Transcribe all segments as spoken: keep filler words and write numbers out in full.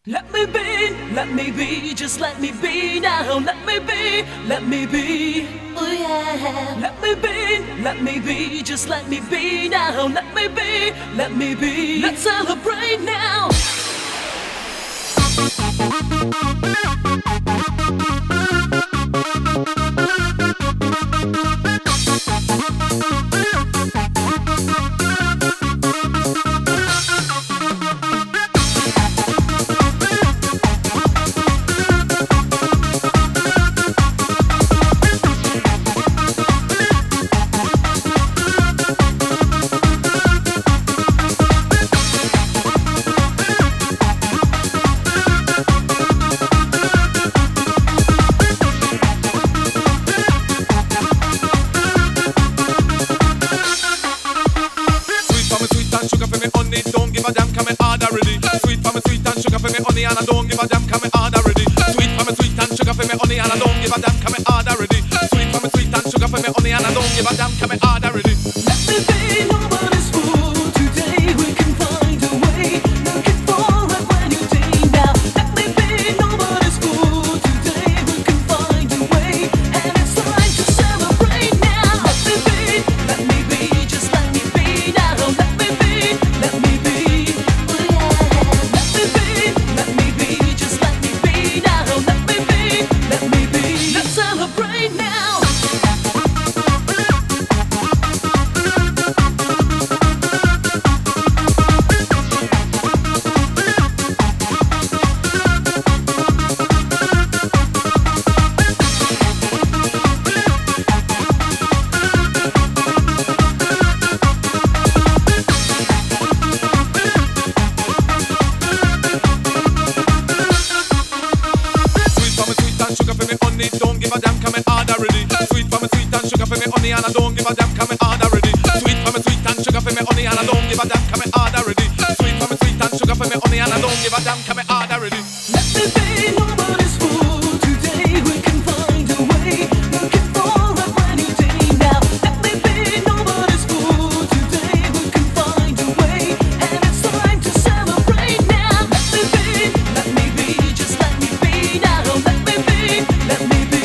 Let me be, let me be, just let me be now. Let me be, let me be, oh yeah. Let me be, let me be, just let me be now. Let me be, let me be. Let's celebrate now. Give a damn, come and hard already. Sweet for me, sweet and sugar for me, honey, and I don't give a damn, come and hard already. Sweet for me, sweet and sugar for me, honey, and I don't give a damn, come and hard already. Sweet for me, sweet and sugar for me, honey, and I don't give a damn, come and hard already. Let me be nobody's fool. Today we can find a way. Looking for a brand new day now. Let me be nobody's fool. Today we can find a way, and it's time to celebrate now. Let me be, let me be, just let me be now. Let me be, let me be. Don't give a damn, come and hard already. Sweet for me, sweet and sugar for me, honey, and I don't give a damn, come and hard already. Sweet for me, sweet and sugar for me, honey, and I don't give a damn, come and hard already. Sweet for me, sweet and sugar for me, honey, and I don't give a damn, come and hard already. Let me be nobody's fool. Today we can find a way. Looking for a brand new day now. Let me be nobody's fool. Today we can find a way, and it's time to celebrate now. Let me be, let me be, just let me be now. Let me be, let me be.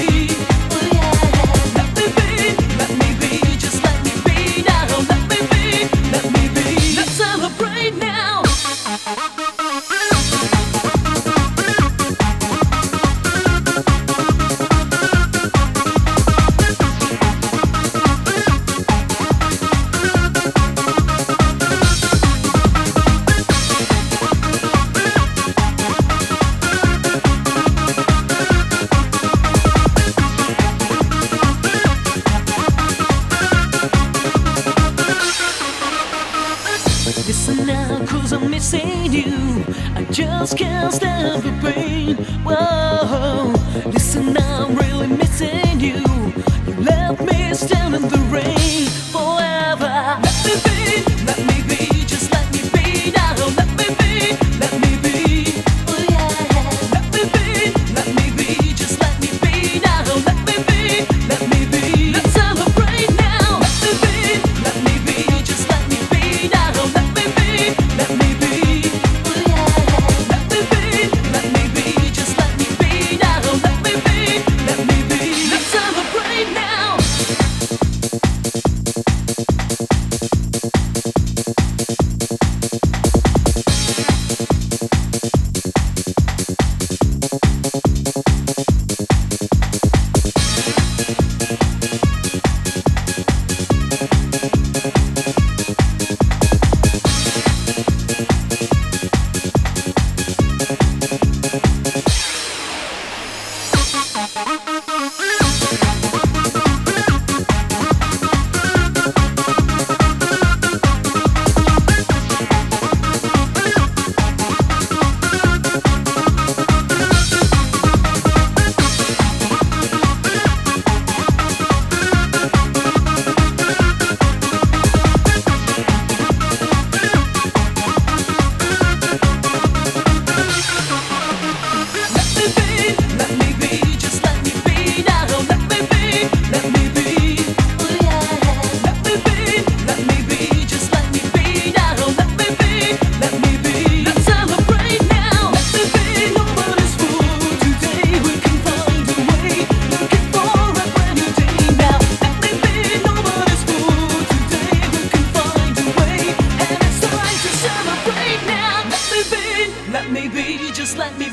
Listen now, cause I'm missing you. I just can't stand the pain. Whoa, listen now, I'm really missing you. You left me stand in the rain forever. Let me be, let me be, just let me be now. Let me be, let me be, oh yeah. Let me be, let me be, just let me be now. Let me be, let me be. Let's celebrate now. Let me be, let me be, just let me be now. Let me be, let me be, oh yeah. Let me be, let me be, just let me be now. Let me be, let me be. Let's celebrate now.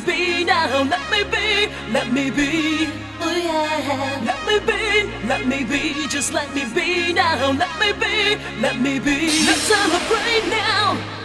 be now. Let me be, let me be. Oh yeah. Let me be, let me be. Just let me be now. Let me be, let me be. Let's celebrate now.